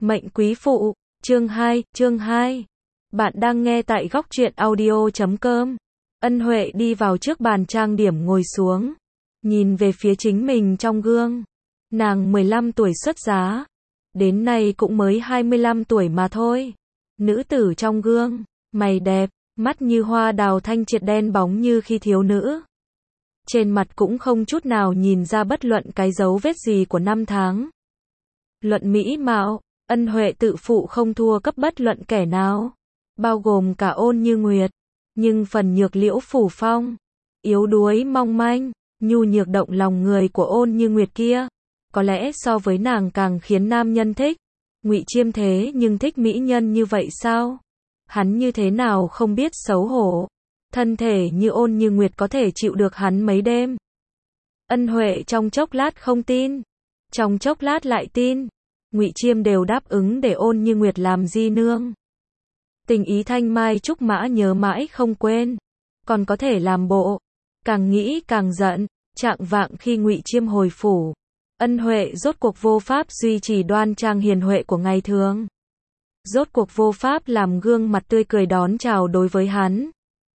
Mệnh quý phụ, chương 2. Bạn đang nghe tại góc truyện audio.com. Ân Huệ đi vào trước bàn trang điểm ngồi xuống, nhìn về phía chính mình trong gương. Nàng 15 tuổi xuất giá, đến nay cũng mới 25 tuổi mà thôi. Nữ tử trong gương, mày đẹp, mắt như hoa đào thanh triệt đen bóng như khi thiếu nữ. Trên mặt cũng không chút nào nhìn ra bất luận cái dấu vết gì của năm tháng. Luận mỹ mạo, Ân Huệ tự phụ không thua cấp bất luận kẻ nào, bao gồm cả Ôn Như Nguyệt. Nhưng phần nhược liễu phủ phong, yếu đuối mong manh, nhu nhược động lòng người của Ôn Như Nguyệt kia, có lẽ so với nàng càng khiến nam nhân thích. Ngụy Chiêm thế nhưng thích mỹ nhân như vậy sao? Hắn như thế nào không biết xấu hổ? Thân thể như Ôn Như Nguyệt có thể chịu được hắn mấy đêm? Ân Huệ trong chốc lát không tin, trong chốc lát lại tin. Ngụy Chiêm đều đáp ứng để Ôn Như Nguyệt làm di nương. Tình ý thanh mai trúc mã nhớ mãi không quên, còn có thể làm bộ. Càng nghĩ càng giận. Chạng vạng khi Ngụy Chiêm hồi phủ, Ân Huệ rốt cuộc vô pháp duy trì đoan trang hiền huệ của ngày thường. Rốt cuộc vô pháp làm gương mặt tươi cười đón chào đối với hắn.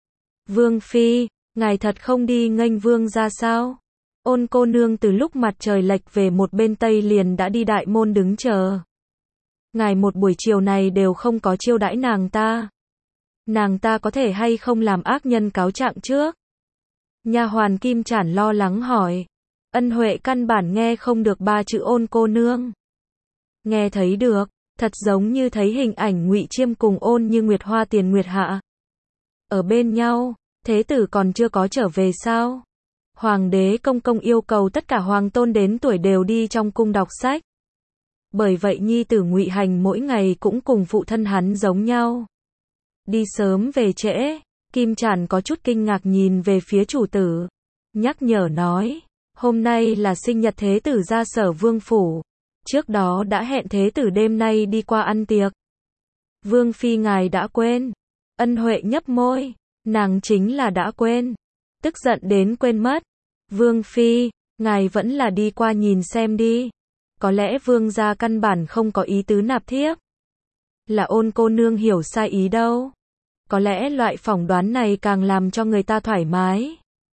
Vương phi, ngài thật không đi nghênh vương ra sao? Ôn cô nương từ lúc mặt trời lệch về một bên tây liền đã đi đại môn đứng chờ. Ngài một buổi chiều này đều không có chiêu đãi nàng ta. Nàng ta có thể hay không làm ác nhân cáo trạng trước? Nha hoàn Kim Chản lo lắng hỏi. Ân Huệ căn bản nghe không được ba chữ ôn cô nương. Nghe thấy được, thật giống như thấy hình ảnh Ngụy Chiêm cùng Ôn Như Nguyệt hoa tiền nguyệt hạ. Ở bên nhau, thế tử còn chưa có trở về sao? Hoàng đế công công yêu cầu tất cả hoàng tôn đến tuổi đều đi trong cung đọc sách. Bởi vậy nhi tử Ngụy Hành mỗi ngày cũng cùng phụ thân hắn giống nhau. Đi sớm về trễ, Kim Chản có chút kinh ngạc nhìn về phía chủ tử. Nhắc nhở nói, hôm nay là sinh nhật thế tử gia Sở Vương phủ. Trước đó đã hẹn thế tử đêm nay đi qua ăn tiệc. Vương phi ngài đã quên. Ân Huệ nhấp môi, nàng chính là đã quên. Tức giận đến quên mất. Vương phi, ngài vẫn là đi qua nhìn xem đi. Có lẽ vương gia căn bản không có ý tứ nạp thiếp. Là Ôn cô nương hiểu sai ý đâu. Có lẽ loại phỏng đoán này càng làm cho người ta thoải mái.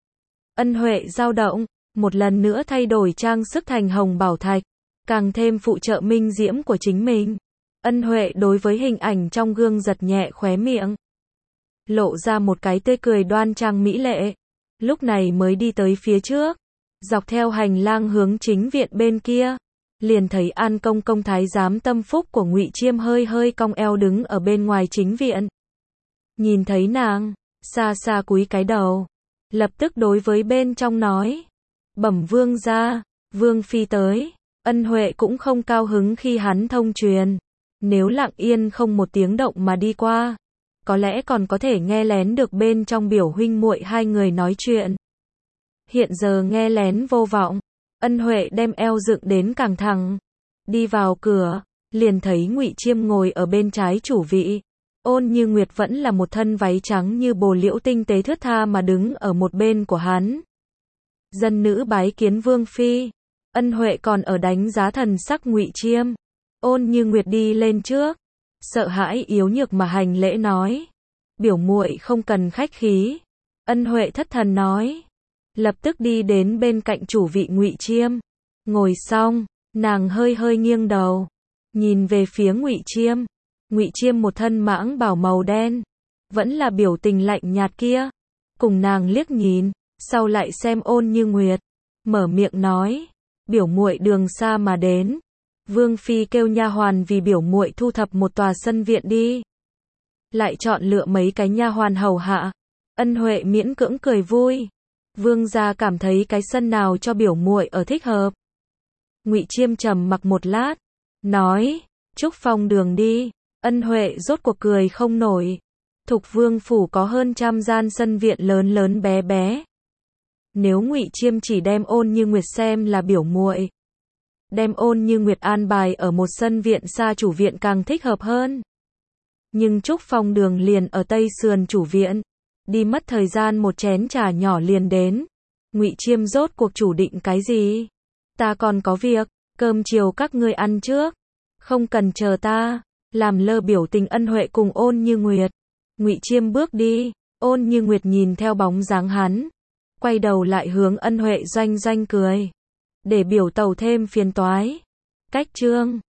Ân Huệ dao động, một lần nữa thay đổi trang sức thành hồng bảo thạch, càng thêm phụ trợ minh diễm của chính mình. Ân Huệ đối với hình ảnh trong gương giật nhẹ khóe miệng, lộ ra một cái tươi cười đoan trang mỹ lệ. Lúc này mới đi tới phía trước, dọc theo hành lang hướng chính viện bên kia, liền thấy An công công thái giám tâm phúc của Ngụy Chiêm hơi hơi cong eo đứng ở bên ngoài chính viện. Nhìn thấy nàng, xa xa cúi cái đầu, lập tức đối với bên trong nói, bẩm vương gia, vương phi tới. Ân Huệ cũng không cao hứng khi hắn thông truyền, nếu lặng yên không một tiếng động mà đi qua, có lẽ còn có thể nghe lén được bên trong biểu huynh muội hai người nói chuyện. Hiện giờ nghe lén vô vọng, Ân Huệ đem eo dựng đến càng thẳng, đi vào cửa, liền thấy Ngụy Chiêm ngồi ở bên trái chủ vị. Ôn Như Nguyệt vẫn là một thân váy trắng như bồ liễu tinh tế thướt tha mà đứng ở một bên của hắn. Dân nữ bái kiến vương phi. Ân Huệ còn ở đánh giá thần sắc Ngụy Chiêm. Ôn Như Nguyệt đi lên trước, sợ hãi yếu nhược mà hành lễ nói, biểu muội không cần khách khí. Ân Huệ thất thần nói, lập tức đi đến bên cạnh chủ vị Ngụy Chiêm. Ngồi xong, nàng hơi hơi nghiêng đầu, nhìn về phía Ngụy Chiêm. Ngụy Chiêm một thân mãng bào màu đen, vẫn là biểu tình lạnh nhạt kia, cùng nàng liếc nhìn, sau lại xem Ôn Như Nguyệt, mở miệng nói, biểu muội đường xa mà đến, vương phi kêu nha hoàn vì biểu muội thu thập một tòa sân viện đi. Lại chọn lựa mấy cái nha hoàn hầu hạ. Ân Huệ miễn cưỡng cười vui, vương gia cảm thấy cái sân nào cho biểu muội ở thích hợp. Ngụy Chiêm trầm mặc một lát, nói, Trúc Phong đường đi. Ân Huệ rốt cuộc cười không nổi. Thục Vương phủ có hơn 100 gian sân viện lớn lớn bé bé. Nếu Ngụy Chiêm chỉ đem Ôn Như Nguyệt xem là biểu muội, đem Ôn Như Nguyệt an bài ở một sân viện xa chủ viện càng thích hợp hơn. Nhưng Trúc Phong đường liền ở tây sườn chủ viện, đi mất thời gian một chén trà nhỏ liền đến. Ngụy Chiêm rốt cuộc chủ định cái gì? Ta còn có việc, cơm chiều các ngươi ăn trước. Không cần chờ ta. Làm lơ biểu tình Ân Huệ cùng Ôn Như Nguyệt. Ngụy Chiêm bước đi, Ôn Như Nguyệt nhìn theo bóng dáng hắn, quay đầu lại hướng Ân Huệ doanh doanh cười. Để biểu tẩu thêm phiền toái. Cách chương